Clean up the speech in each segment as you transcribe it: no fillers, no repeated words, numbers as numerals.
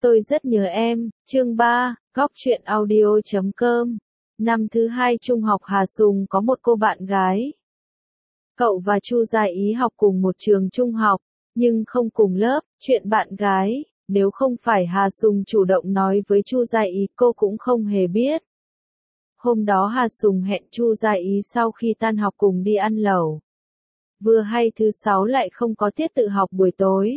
Tôi rất nhớ em, chương 3, góc truyện audio.com. Năm thứ 2 trung học Hà Sùng có một cô bạn gái. Cậu và Chu Gia Ý học cùng một trường trung học, nhưng không cùng lớp. Chuyện bạn gái, nếu không phải Hà Sùng chủ động nói với Chu Gia Ý, cô cũng không hề biết. Hôm đó Hà Sùng hẹn Chu Gia Ý sau khi tan học cùng đi ăn lẩu. Vừa hay thứ 6 lại không có tiết tự học buổi tối.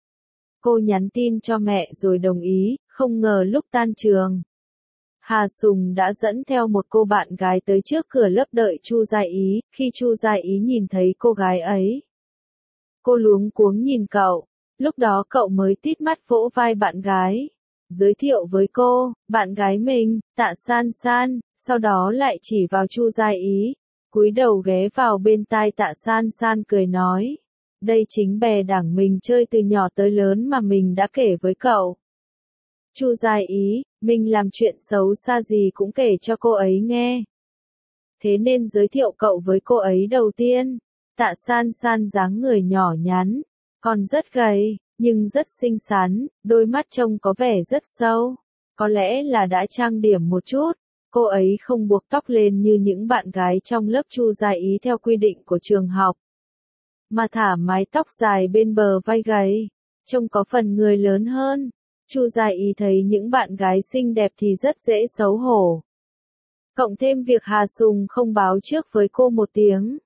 Cô nhắn tin cho mẹ rồi đồng ý, không ngờ lúc tan trường, Hà Sùng đã dẫn theo một cô bạn gái tới trước cửa lớp đợi Chu Gia Ý. Khi Chu Gia Ý nhìn thấy cô gái ấy, cô luống cuống nhìn cậu. Lúc đó cậu mới tít mắt vỗ vai bạn gái, giới thiệu với cô, bạn gái mình, Tạ San San, sau đó lại chỉ vào Chu Gia Ý, cúi đầu ghé vào bên tai Tạ San San cười nói. Đây chính bè đảng mình chơi từ nhỏ tới lớn mà mình đã kể với cậu. Chu Gia Ý, mình làm chuyện xấu xa gì cũng kể cho cô ấy nghe. Thế nên giới thiệu cậu với cô ấy đầu tiên. Tạ San San dáng người nhỏ nhắn, còn rất gầy, nhưng rất xinh xắn, đôi mắt trông có vẻ rất sâu. Có lẽ là đã trang điểm một chút. Cô ấy không buộc tóc lên như những bạn gái trong lớp Chu Gia Ý theo quy định của trường học, mà thả mái tóc dài bên bờ vai gầy, trông có phần người lớn hơn. Chu Gia Ý thấy những bạn gái xinh đẹp thì rất dễ xấu hổ. Cộng thêm việc Hà Sùng không báo trước với cô một tiếng.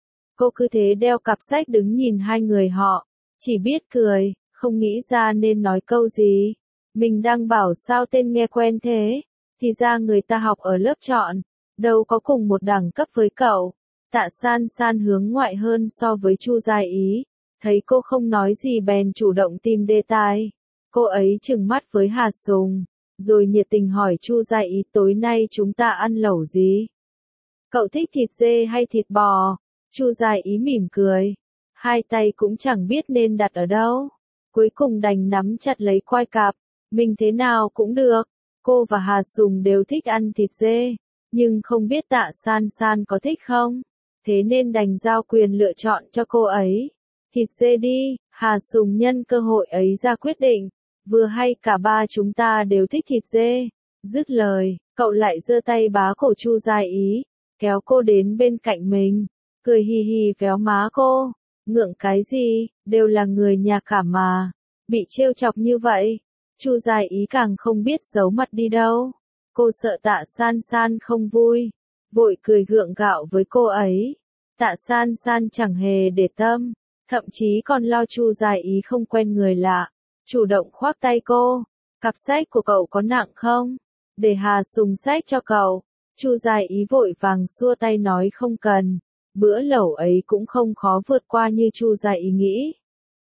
Cô cứ thế đeo cặp sách đứng nhìn hai người họ, chỉ biết cười, không nghĩ ra nên nói câu gì. Mình đang bảo sao tên nghe quen thế, thì ra người ta học ở lớp chọn, đâu có cùng một đẳng cấp với cậu. Tạ San San hướng ngoại hơn so với Chu Gia Ý, thấy cô không nói gì bèn chủ động tìm đề tài. Cô ấy trừng mắt với Hà Sùng, rồi nhiệt tình hỏi Chu Gia Ý tối nay chúng ta ăn lẩu gì? Cậu thích thịt dê hay thịt bò? Chu Gia Ý mỉm cười, hai tay cũng chẳng biết nên đặt ở đâu. Cuối cùng đành nắm chặt lấy quai cạp, mình thế nào cũng được. Cô và Hà Sùng đều thích ăn thịt dê, nhưng không biết Tạ San San có thích không? Thế nên đành giao quyền lựa chọn cho cô ấy. Thịt dê đi, Hà Sùng nhân cơ hội ấy ra quyết định. Vừa hay cả ba chúng ta đều thích thịt dê. Dứt lời, cậu lại giơ tay bá cổ Chu Gia Ý, kéo cô đến bên cạnh mình, cười hì hì véo má cô. Ngượng cái gì, đều là người nhà cả mà. Bị trêu chọc như vậy, Chu Gia Ý càng không biết giấu mặt đi đâu. Cô sợ Tạ San San không vui, vội cười gượng gạo với cô ấy. Tạ San San chẳng hề để tâm, thậm chí còn lo Chu Gia Ý không quen người lạ, chủ động khoác tay cô. Cặp sách của cậu có nặng không? Để Hà Sùng xách cho cậu. Chu Gia Ý vội vàng xua tay nói không cần. Bữa lẩu ấy cũng không khó vượt qua như Chu Gia Ý nghĩ.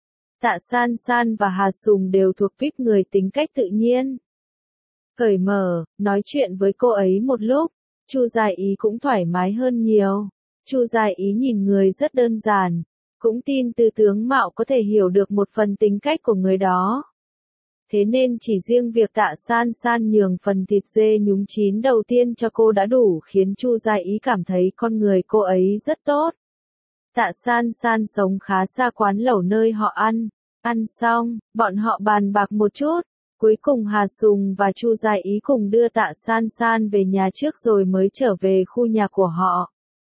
Tạ San San và Hà Sùng đều thuộc tuýp người tính cách tự nhiên, cởi mở. Nói chuyện với cô ấy một lúc, Chu Gia Ý cũng thoải mái hơn nhiều. Chu Gia Ý nhìn người rất đơn giản, cũng tin từ tướng mạo có thể hiểu được một phần tính cách của người đó. Thế nên chỉ riêng việc Tạ San San nhường phần thịt dê nhúng chín đầu tiên cho cô đã đủ khiến Chu Gia Ý cảm thấy con người cô ấy rất tốt. Tạ San San sống khá xa quán lẩu nơi họ ăn. Ăn xong, bọn họ bàn bạc một chút. Cuối cùng Hà Sùng và Chu Gia Ý cùng đưa Tạ San San về nhà trước rồi mới trở về khu nhà của họ.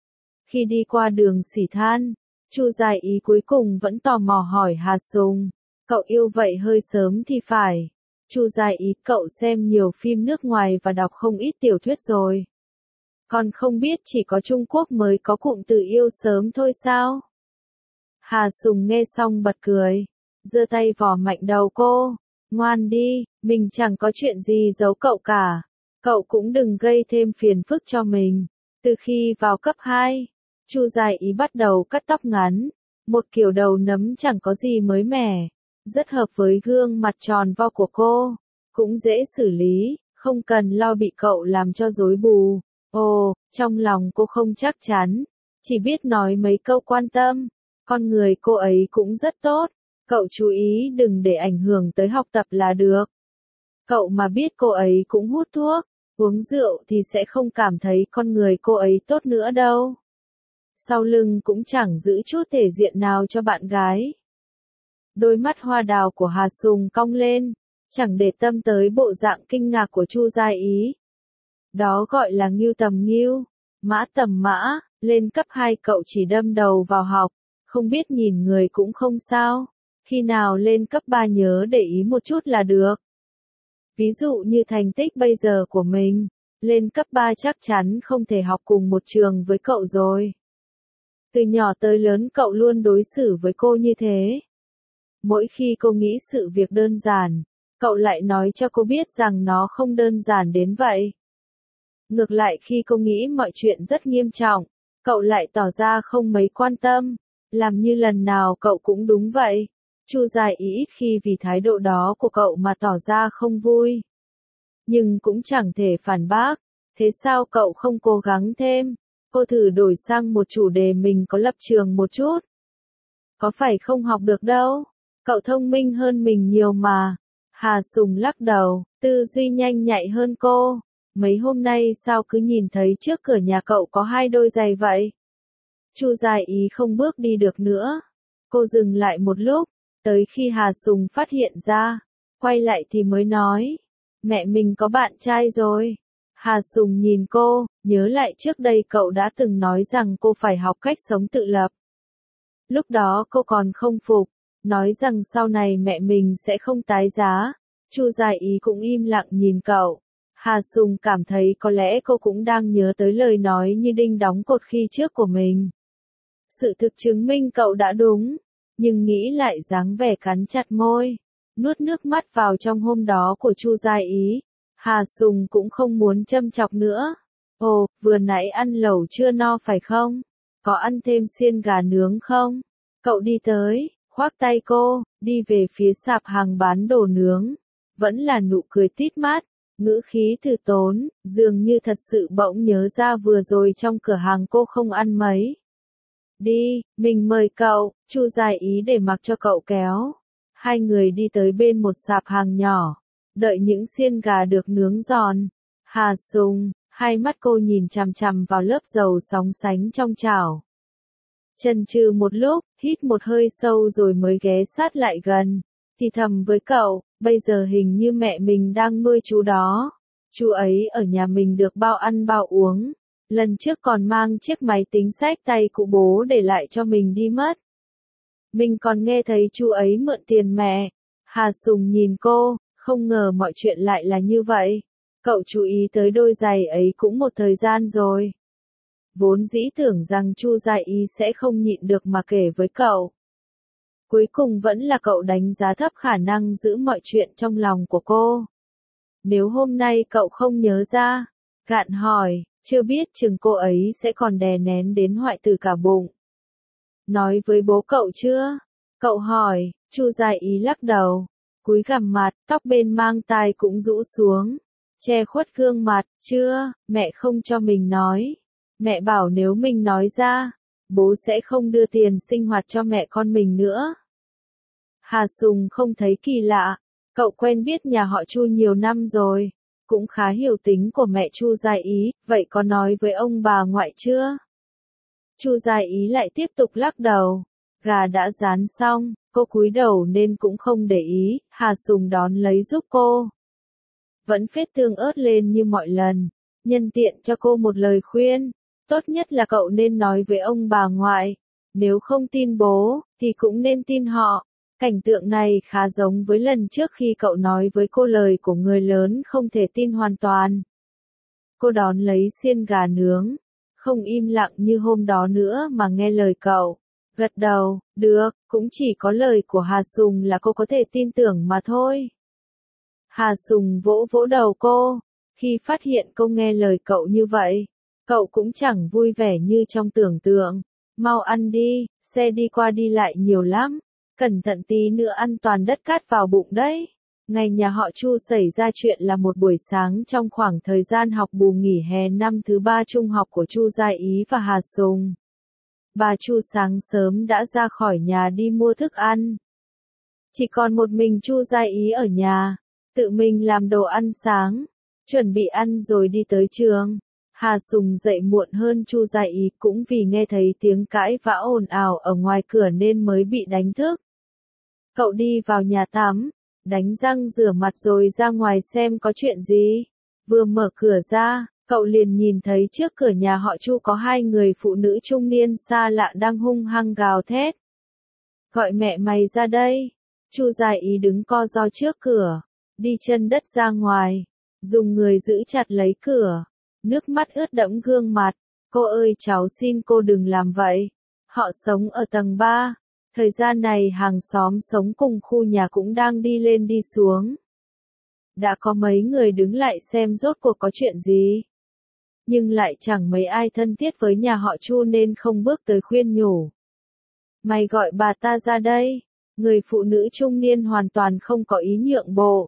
Khi đi qua đường xỉ than, Chu Gia Ý cuối cùng vẫn tò mò hỏi Hà Sùng, cậu yêu vậy hơi sớm thì phải. Chu Gia Ý, cậu xem nhiều phim nước ngoài và đọc không ít tiểu thuyết rồi. Còn không biết chỉ có Trung Quốc mới có cụm từ yêu sớm thôi sao? Hà Sùng nghe xong bật cười, giơ tay vò mạnh đầu cô. Ngoan đi, mình chẳng có chuyện gì giấu cậu cả. Cậu cũng đừng gây thêm phiền phức cho mình. Từ khi vào cấp 2, Chu Gia Ý bắt đầu cắt tóc ngắn, một kiểu đầu nấm chẳng có gì mới mẻ, rất hợp với gương mặt tròn vo của cô, cũng dễ xử lý, không cần lo bị cậu làm cho rối bù. Ồ, trong lòng cô không chắc chắn, chỉ biết nói mấy câu quan tâm. Con người cô ấy cũng rất tốt, cậu chú ý đừng để ảnh hưởng tới học tập là được. Cậu mà biết cô ấy cũng hút thuốc, uống rượu thì sẽ không cảm thấy con người cô ấy tốt nữa đâu. Sau lưng cũng chẳng giữ chút thể diện nào cho bạn gái. Đôi mắt hoa đào của Hà Sùng cong lên, chẳng để tâm tới bộ dạng kinh ngạc của Chu Gia Ý. Đó gọi là ngưu tầm ngưu, mã tầm mã, lên cấp 2 cậu chỉ đâm đầu vào học, không biết nhìn người cũng không sao, khi nào lên cấp 3 nhớ để ý một chút là được. Ví dụ như thành tích bây giờ của mình, lên cấp 3 chắc chắn không thể học cùng một trường với cậu rồi. Từ nhỏ tới lớn cậu luôn đối xử với cô như thế. Mỗi khi cô nghĩ sự việc đơn giản, cậu lại nói cho cô biết rằng nó không đơn giản đến vậy. Ngược lại khi cô nghĩ mọi chuyện rất nghiêm trọng, cậu lại tỏ ra không mấy quan tâm, làm như lần nào cậu cũng đúng vậy. Chu Gia Ý ít khi vì thái độ đó của cậu mà tỏ ra không vui. Nhưng cũng chẳng thể phản bác, thế sao cậu không cố gắng thêm? Cô thử đổi sang một chủ đề mình có lập trường một chút. Có phải không học được đâu, cậu thông minh hơn mình nhiều mà. Hà Sùng lắc đầu, tư duy nhanh nhạy hơn cô. Mấy hôm nay sao cứ nhìn thấy trước cửa nhà cậu có 2 đôi giày vậy? Chu Gia Ý không bước đi được nữa. Cô dừng lại một lúc, tới khi Hà Sùng phát hiện ra, quay lại thì mới nói, mẹ mình có bạn trai rồi. Hà Sùng nhìn cô, nhớ lại trước đây cậu đã từng nói rằng cô phải học cách sống tự lập. Lúc đó cô còn không phục, nói rằng sau này mẹ mình sẽ không tái giá. Chu Gia Ý cũng im lặng nhìn cậu. Hà Sùng cảm thấy có lẽ cô cũng đang nhớ tới lời nói như đinh đóng cột khi trước của mình. Sự thực chứng minh cậu đã đúng, nhưng nghĩ lại dáng vẻ cắn chặt môi, nuốt nước mắt vào trong hôm đó của Chu Gia Ý. Hà Sùng cũng không muốn châm chọc nữa. Ồ, vừa nãy ăn lẩu chưa no phải không? Có ăn thêm xiên gà nướng không? Cậu đi tới, khoác tay cô, đi về phía sạp hàng bán đồ nướng. Vẫn là nụ cười tít mát, ngữ khí từ tốn, dường như thật sự bỗng nhớ ra vừa rồi trong cửa hàng cô không ăn mấy. Đi, mình mời cậu. Chu Gia Ý để mặc cho cậu kéo. Hai người đi tới bên một sạp hàng nhỏ, đợi những xiên gà được nướng giòn. Hà Sùng, hai mắt cô nhìn chằm chằm vào lớp dầu sóng sánh trong chảo. Chần chừ một lúc, hít một hơi sâu rồi mới ghé sát lại gần, thì thầm với cậu, bây giờ hình như mẹ mình đang nuôi chú đó. Chú ấy ở nhà mình được bao ăn bao uống. Lần trước còn mang chiếc máy tính xách tay cụ bố để lại cho mình đi mất. Mình còn nghe thấy chú ấy mượn tiền mẹ. Hà Sùng nhìn cô, không ngờ mọi chuyện lại là như vậy. Cậu chú ý tới đôi giày ấy cũng một thời gian rồi. Vốn dĩ tưởng rằng Chu Gia Ý sẽ không nhịn được mà kể với cậu. Cuối cùng vẫn là cậu đánh giá thấp khả năng giữ mọi chuyện trong lòng của cô. Nếu hôm nay cậu không nhớ ra, gạn hỏi, chưa biết chừng cô ấy sẽ còn đè nén đến hoại tử cả bụng. Nói với bố cậu chưa? Cậu hỏi. Chu Gia Ý lắc đầu, cúi gằm mặt, tóc bên mang tai cũng rũ xuống, che khuất gương mặt. Chưa, mẹ không cho mình nói. Mẹ bảo nếu mình nói ra, bố sẽ không đưa tiền sinh hoạt cho mẹ con mình nữa. Hà Sùng không thấy kỳ lạ, cậu quen biết nhà họ Chu nhiều năm rồi, cũng khá hiểu tính của mẹ Chu Gia Ý, vậy có nói với ông bà ngoại chưa? Chu Gia Ý lại tiếp tục lắc đầu, gà đã rán xong, cô cúi đầu nên cũng không để ý. Hà Sùng đón lấy giúp cô. Vẫn phết tương ớt lên như mọi lần, nhân tiện cho cô một lời khuyên, tốt nhất là cậu nên nói với ông bà ngoại, nếu không tin bố, thì cũng nên tin họ. Cảnh tượng này khá giống với lần trước khi cậu nói với cô lời của người lớn không thể tin hoàn toàn. Cô đón lấy xiên gà nướng, không im lặng như hôm đó nữa mà nghe lời cậu. Gật đầu, được, cũng chỉ có lời của Hà Sùng là cô có thể tin tưởng mà thôi. Hà Sùng vỗ vỗ đầu cô, khi phát hiện cô nghe lời cậu như vậy, cậu cũng chẳng vui vẻ như trong tưởng tượng. Mau ăn đi, xe đi qua đi lại nhiều lắm, cẩn thận tí nữa ăn toàn đất cát vào bụng đấy. Ngày nhà họ Chu xảy ra chuyện là một buổi sáng trong khoảng thời gian học bù nghỉ hè năm thứ 3 trung học của Chu Gia Ý và Hà Sùng. Bà Chu sáng sớm đã ra khỏi nhà đi mua thức ăn. Chỉ còn một mình Chu Gia Ý ở nhà, tự mình làm đồ ăn sáng, chuẩn bị ăn rồi đi tới trường. Hà Sùng dậy muộn hơn Chu Gia Ý cũng vì nghe thấy tiếng cãi vã ồn ào ở ngoài cửa nên mới bị đánh thức. Cậu đi vào nhà tắm, đánh răng rửa mặt rồi ra ngoài xem có chuyện gì. Vừa mở cửa ra, cậu liền nhìn thấy trước cửa nhà họ Chu có hai người phụ nữ trung niên xa lạ đang hung hăng gào thét. Gọi mẹ mày ra đây. Chu Gia Ý đứng co ro trước cửa, đi chân đất ra ngoài, dùng người giữ chặt lấy cửa, nước mắt ướt đẫm gương mặt. Cô ơi cháu xin cô đừng làm vậy. Họ sống ở tầng 3. Thời gian này hàng xóm sống cùng khu nhà cũng đang đi lên đi xuống. Đã có mấy người đứng lại xem rốt cuộc có chuyện gì. Nhưng lại chẳng mấy ai thân thiết với nhà họ Chu nên không bước tới khuyên nhủ. Mày gọi bà ta ra đây. Người phụ nữ trung niên hoàn toàn không có ý nhượng bộ.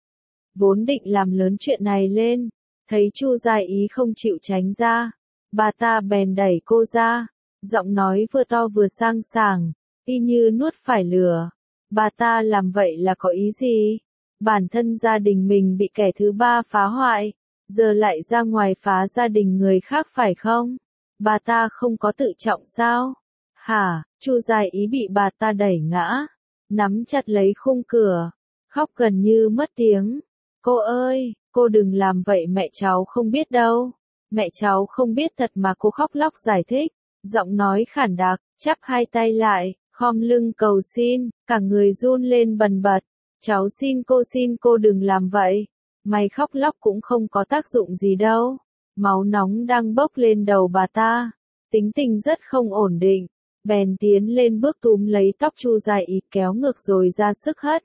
Vốn định làm lớn chuyện này lên, thấy Chu Gia Ý không chịu tránh ra, bà ta bèn đẩy cô ra, giọng nói vừa to vừa sang sảng, y như nuốt phải lửa. Bà ta làm vậy là có ý gì? Bản thân gia đình mình bị kẻ thứ ba phá hoại, giờ lại ra ngoài phá gia đình người khác phải không? Bà ta không có tự trọng sao? Hả? Chu Gia Ý bị bà ta đẩy ngã, nắm chặt lấy khung cửa, khóc gần như mất tiếng. Cô ơi, cô đừng làm vậy, mẹ cháu không biết đâu. Mẹ cháu không biết thật mà, cô khóc lóc giải thích, giọng nói khản đặc, chắp hai tay lại, khom lưng cầu xin, cả người run lên bần bật. Cháu xin cô đừng làm vậy. Mày khóc lóc cũng không có tác dụng gì đâu. Máu nóng đang bốc lên đầu bà ta, tính tình rất không ổn định, bèn tiến lên bước túm lấy tóc Chu Gia Ý kéo ngược rồi ra sức hất.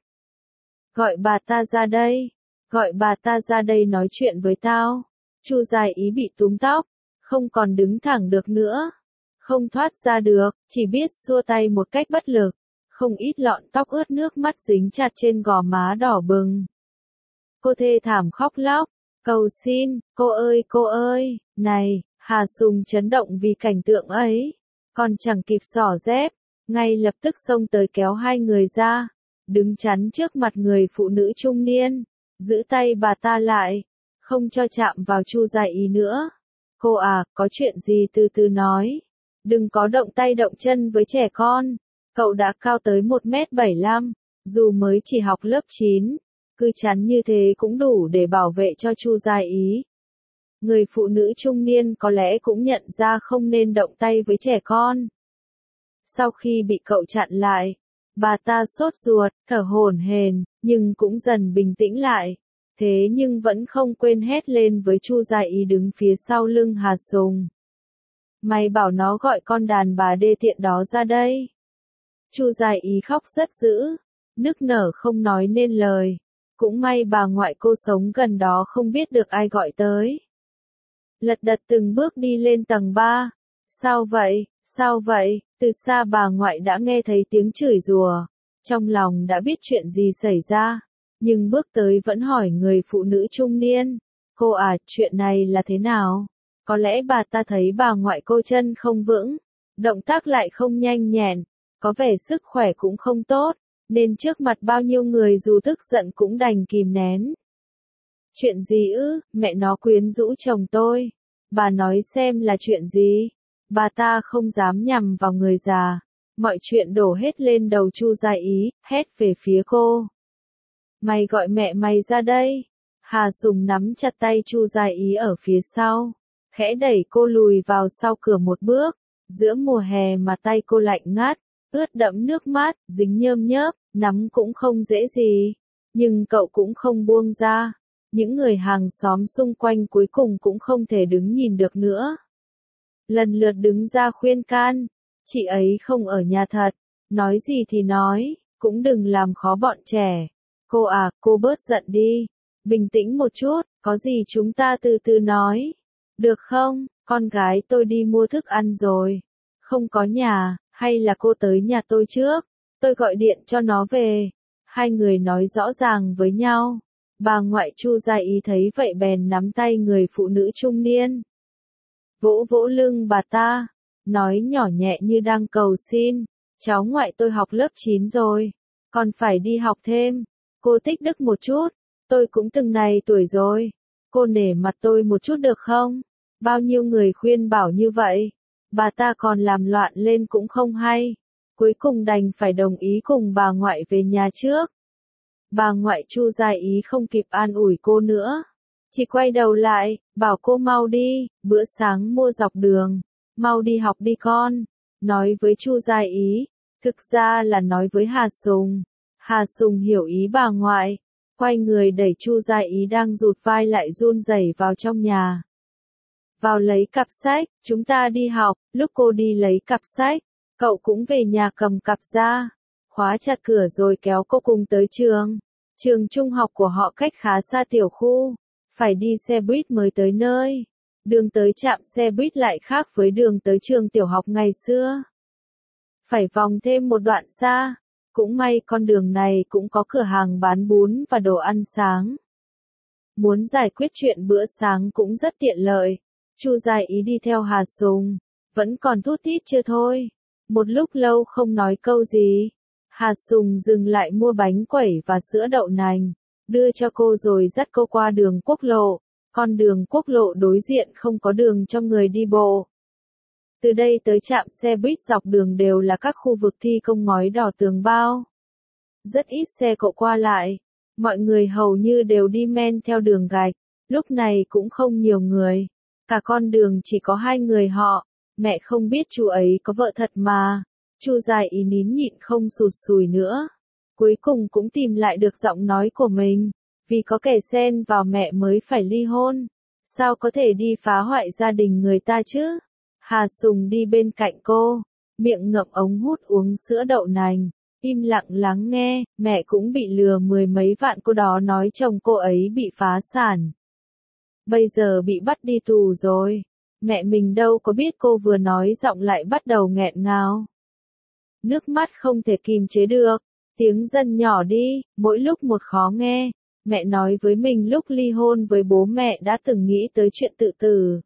Gọi bà ta ra đây. Gọi bà ta ra đây nói chuyện với tao. Chu Gia Ý bị túm tóc, không còn đứng thẳng được nữa. Không thoát ra được, chỉ biết xua tay một cách bất lực. Không ít lọn tóc ướt nước mắt dính chặt trên gò má đỏ bừng. Cô thê thảm khóc lóc, cầu xin, cô ơi, này, Hà Sùng chấn động vì cảnh tượng ấy. Còn chẳng kịp xỏ dép, ngay lập tức xông tới kéo hai người ra, đứng chắn trước mặt người phụ nữ trung niên, giữ tay bà ta lại, không cho chạm vào Chu Gia Ý nữa. Cô à, có chuyện gì từ từ nói, đừng có động tay động chân với trẻ con. Cậu đã cao tới 1m75, dù mới chỉ học lớp 9, cứ chắn như thế cũng đủ để bảo vệ cho Chu Gia Ý. Người phụ nữ trung niên có lẽ cũng nhận ra không nên động tay với trẻ con. Sau khi bị cậu chặn lại, bà ta sốt ruột, thở hổn hển, nhưng cũng dần bình tĩnh lại. Thế nhưng vẫn không quên hét lên với Chu Gia Ý đứng phía sau lưng Hà Sùng. Mày bảo nó gọi con đàn bà đê tiện đó ra đây. Chu Gia Ý khóc rất dữ, nức nở không nói nên lời. Cũng may bà ngoại cô sống gần đó không biết được ai gọi tới. Lật đật từng bước đi lên tầng 3. Sao vậy, sao vậy? Từ xa bà ngoại đã nghe thấy tiếng chửi rủa, trong lòng đã biết chuyện gì xảy ra, nhưng bước tới vẫn hỏi người phụ nữ trung niên. Cô à, chuyện này là thế nào? Có lẽ bà ta thấy bà ngoại cô chân không vững, động tác lại không nhanh nhẹn, có vẻ sức khỏe cũng không tốt, nên trước mặt bao nhiêu người dù tức giận cũng đành kìm nén. Chuyện gì ư? Mẹ nó quyến rũ chồng tôi. Bà nói xem là chuyện gì? Bà ta không dám nhằm vào người già. Mọi chuyện đổ hết lên đầu Chu Gia Ý, hét về phía cô. Mày gọi mẹ mày ra đây. Hà Sùng nắm chặt tay Chu Gia Ý ở phía sau, khẽ đẩy cô lùi vào sau cửa một bước. Giữa mùa hè mà tay cô lạnh ngắt, ướt đẫm nước mắt, dính nhơm nhớp, nắm cũng không dễ gì. Nhưng cậu cũng không buông ra. Những người hàng xóm xung quanh cuối cùng cũng không thể đứng nhìn được nữa. Lần lượt đứng ra khuyên can. Chị ấy không ở nhà thật. Nói gì thì nói, cũng đừng làm khó bọn trẻ. Cô à, cô bớt giận đi. Bình tĩnh một chút, có gì chúng ta từ từ nói. Được không? Con gái tôi đi mua thức ăn rồi. Không có nhà, hay là cô tới nhà tôi trước? Tôi gọi điện cho nó về. Hai người nói rõ ràng với nhau. Bà ngoại Chu Gia Ý thấy vậy bèn nắm tay người phụ nữ trung niên, vỗ vỗ lưng bà ta, nói nhỏ nhẹ như đang cầu xin. Cháu ngoại tôi học lớp 9 rồi, còn phải đi học thêm. Cô tích đức một chút, tôi cũng từng này tuổi rồi. Cô nể mặt tôi một chút được không? Bao nhiêu người khuyên bảo như vậy, bà ta còn làm loạn lên cũng không hay. Cuối cùng đành phải đồng ý cùng bà ngoại về nhà trước. Bà ngoại Chu Gia Ý không kịp an ủi cô nữa. Chỉ quay đầu lại, bảo cô mau đi, bữa sáng mua dọc đường. Mau đi học đi con. Nói với Chu Gia Ý. Thực ra là nói với Hà Sùng. Hà Sùng hiểu ý bà ngoại. Quay người đẩy Chu Gia Ý đang rụt vai lại run rẩy vào trong nhà. Vào lấy cặp sách, chúng ta đi học. Lúc cô đi lấy cặp sách, cậu cũng về nhà cầm cặp ra. Khóa chặt cửa rồi kéo cô cùng tới trường. Trường trung học của họ cách khá xa tiểu khu. Phải đi xe buýt mới tới nơi. Đường tới trạm xe buýt lại khác với đường tới trường tiểu học ngày xưa. Phải vòng thêm một đoạn xa. Cũng may con đường này cũng có cửa hàng bán bún và đồ ăn sáng. Muốn giải quyết chuyện bữa sáng cũng rất tiện lợi. Chu Gia Ý đi theo Hà Sùng. Vẫn còn thút thít chưa thôi. Một lúc lâu không nói câu gì. Hà Sùng dừng lại mua bánh quẩy và sữa đậu nành. Đưa cho cô rồi dắt cô qua đường quốc lộ. Con đường quốc lộ đối diện không có đường cho người đi bộ. Từ đây tới trạm xe buýt dọc đường đều là các khu vực thi công ngói đỏ tường bao. Rất ít xe cộ qua lại. Mọi người hầu như đều đi men theo đường gạch. Lúc này cũng không nhiều người. Cả con đường chỉ có hai người họ. Mẹ không biết chú ấy có vợ thật mà. Chu Gia Ý nín nhịn không sụt sùi nữa. Cuối cùng cũng tìm lại được giọng nói của mình. Vì có kẻ xen vào mẹ mới phải ly hôn. Sao có thể đi phá hoại gia đình người ta chứ? Hà Sùng đi bên cạnh cô. Miệng ngậm ống hút uống sữa đậu nành. Im lặng lắng nghe. Mẹ cũng bị lừa 10 mấy vạn, cô đó nói chồng cô ấy bị phá sản. Bây giờ bị bắt đi tù rồi. Mẹ mình đâu có biết, cô vừa nói giọng lại bắt đầu nghẹn ngào. Nước mắt không thể kìm chế được. Tiếng dần nhỏ đi, mỗi lúc một khó nghe. Mẹ nói với mình lúc ly hôn với bố mẹ đã từng nghĩ tới chuyện tự tử.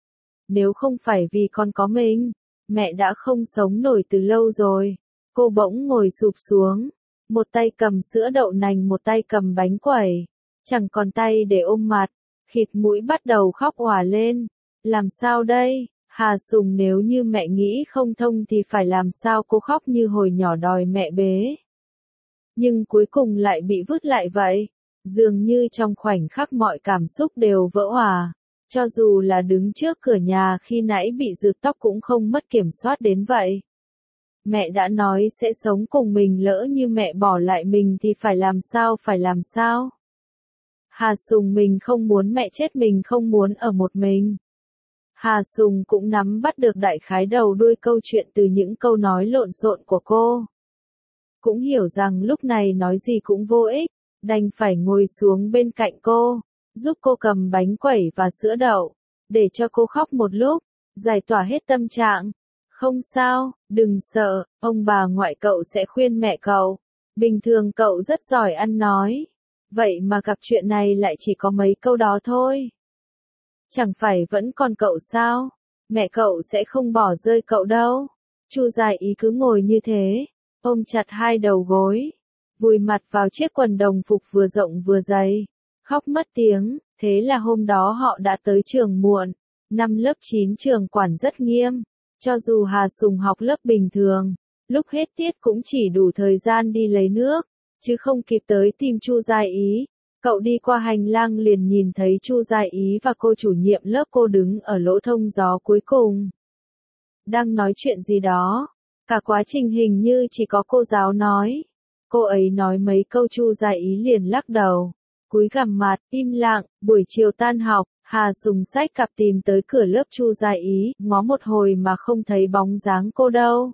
Nếu không phải vì con có mình, mẹ đã không sống nổi từ lâu rồi. Cô bỗng ngồi sụp xuống. Một tay cầm sữa đậu nành, một tay cầm bánh quẩy. Chẳng còn tay để ôm mặt. Khịt mũi bắt đầu khóc òa lên. Làm sao đây? Hà Sùng nếu như mẹ nghĩ không thông thì phải làm sao, cô khóc như hồi nhỏ đòi mẹ bế. Nhưng cuối cùng lại bị vứt lại vậy. Dường như trong khoảnh khắc mọi cảm xúc đều vỡ òa. Cho dù là đứng trước cửa nhà khi nãy bị rượt tóc cũng không mất kiểm soát đến vậy. Mẹ đã nói sẽ sống cùng mình, lỡ như mẹ bỏ lại mình thì phải làm sao? Hà Sùng mình không muốn mẹ chết, mình không muốn ở một mình. Hà Sùng cũng nắm bắt được đại khái đầu đuôi câu chuyện từ những câu nói lộn xộn của cô. Cũng hiểu rằng lúc này nói gì cũng vô ích, đành phải ngồi xuống bên cạnh cô, giúp cô cầm bánh quẩy và sữa đậu, để cho cô khóc một lúc, giải tỏa hết tâm trạng. Không sao, đừng sợ, ông bà ngoại cậu sẽ khuyên mẹ cậu. Bình thường cậu rất giỏi ăn nói. Vậy mà gặp chuyện này lại chỉ có mấy câu đó thôi. Chẳng phải vẫn còn cậu sao? Mẹ cậu sẽ không bỏ rơi cậu đâu. Chu Gia Ý cứ ngồi như thế, ôm chặt hai đầu gối, vùi mặt vào chiếc quần đồng phục vừa rộng vừa dày, khóc mất tiếng. Thế là hôm đó họ đã tới trường muộn. Năm lớp 9 trường quản rất nghiêm. Cho dù Hà Sùng học lớp bình thường, lúc hết tiết cũng chỉ đủ thời gian đi lấy nước, chứ không kịp tới tìm Chu Gia Ý. Cậu đi qua hành lang liền nhìn thấy Chu Gia Ý và cô chủ nhiệm lớp cô đứng ở lỗ thông gió cuối cùng. Đang nói chuyện gì đó. Cả quá trình hình như chỉ có cô giáo nói. Cô ấy nói mấy câu Chu Gia Ý liền lắc đầu, cúi gằm mặt, im lặng. Buổi chiều tan học, Hà Sùng xách cặp tìm tới cửa lớp Chu Gia Ý, ngó một hồi mà không thấy bóng dáng cô đâu.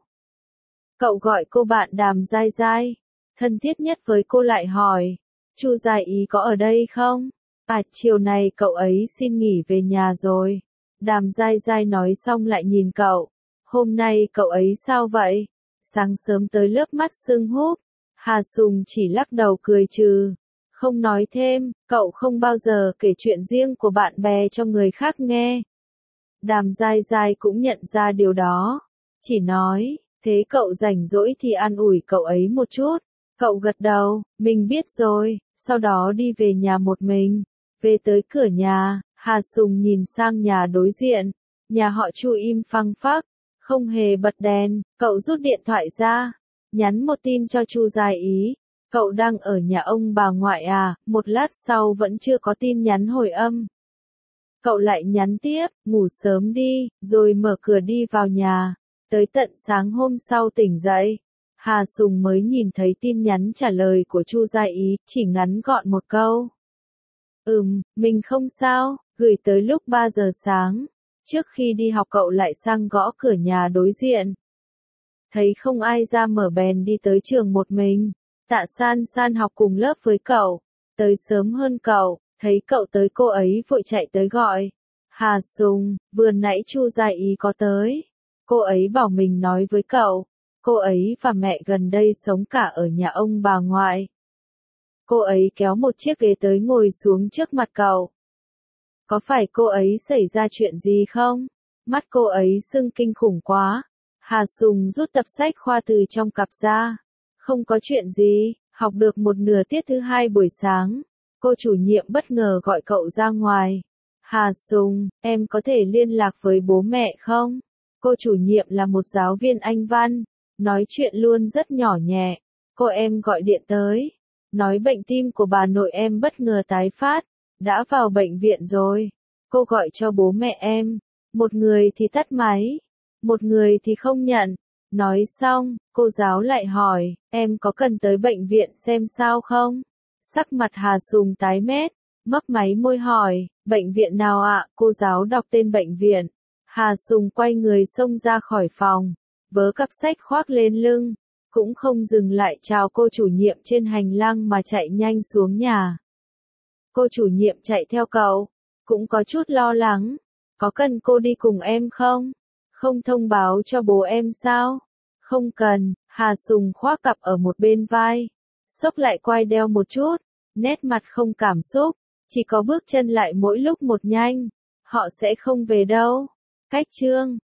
Cậu gọi cô bạn Đàm Giai Giai, thân thiết nhất với cô lại hỏi, Chu Gia Ý có ở đây không? À, chiều này cậu ấy xin nghỉ về nhà rồi. Đàm Giai Giai nói xong lại nhìn cậu. Hôm nay cậu ấy sao vậy? Sáng sớm tới lớp mắt sưng húp. Hà Sùng chỉ lắc đầu cười trừ. Không nói thêm, cậu không bao giờ kể chuyện riêng của bạn bè cho người khác nghe. Đàm Giai Giai cũng nhận ra điều đó. Chỉ nói, thế cậu rảnh rỗi thì an ủi cậu ấy một chút. Cậu gật đầu, mình biết rồi, sau đó đi về nhà một mình. Về tới cửa nhà, Hà Sùng nhìn sang nhà đối diện. Nhà họ Chu im phăng phắc, không hề bật đèn. Cậu rút điện thoại ra, nhắn một tin cho Chu Gia Ý. Cậu đang ở nhà ông bà ngoại à? Một lát sau vẫn chưa có tin nhắn hồi âm. Cậu lại nhắn tiếp, ngủ sớm đi, rồi mở cửa đi vào nhà. Tới tận sáng hôm sau tỉnh dậy, Hà Sùng mới nhìn thấy tin nhắn trả lời của Chu Gia Ý, chỉ ngắn gọn một câu. Mình không sao, gửi tới lúc 3 giờ sáng. Trước khi đi học cậu lại sang gõ cửa nhà đối diện. Thấy không ai ra mở bèn đi tới trường một mình. Tạ San San học cùng lớp với cậu, tới sớm hơn cậu, thấy cậu tới cô ấy vội chạy tới gọi. Hà Sùng, vừa nãy Chu Gia Ý có tới. Cô ấy bảo mình nói với cậu, cô ấy và mẹ gần đây sống cả ở nhà ông bà ngoại. Cô ấy kéo một chiếc ghế tới ngồi xuống trước mặt cậu. Có phải cô ấy xảy ra chuyện gì không? Mắt cô ấy sưng kinh khủng quá. Hà Sùng rút tập sách khoa từ trong cặp ra. Không có chuyện gì, học được một nửa tiết thứ 2 buổi sáng. Cô chủ nhiệm bất ngờ gọi cậu ra ngoài. Hà Sùng, em có thể liên lạc với bố mẹ không? Cô chủ nhiệm là một giáo viên Anh văn, nói chuyện luôn rất nhỏ nhẹ. Cô em gọi điện tới, nói bệnh tim của bà nội em bất ngờ tái phát, đã vào bệnh viện rồi. Cô gọi cho bố mẹ em, một người thì tắt máy, một người thì không nhận. Nói xong, cô giáo lại hỏi, em có cần tới bệnh viện xem sao không? Sắc mặt Hà Sùng tái mét, mấp máy môi hỏi, bệnh viện nào ạ? Cô giáo đọc tên bệnh viện. Hà Sùng quay người xông ra khỏi phòng, vớ cặp sách khoác lên lưng, cũng không dừng lại chào cô chủ nhiệm trên hành lang mà chạy nhanh xuống nhà. Cô chủ nhiệm chạy theo cậu, cũng có chút lo lắng, có cần cô đi cùng em không? Không thông báo cho bố em sao? Không cần, Hà Sùng khoác cặp ở một bên vai, xốc lại quai đeo một chút, nét mặt không cảm xúc, chỉ có bước chân lại mỗi lúc một nhanh. Họ sẽ không về đâu. Cách chương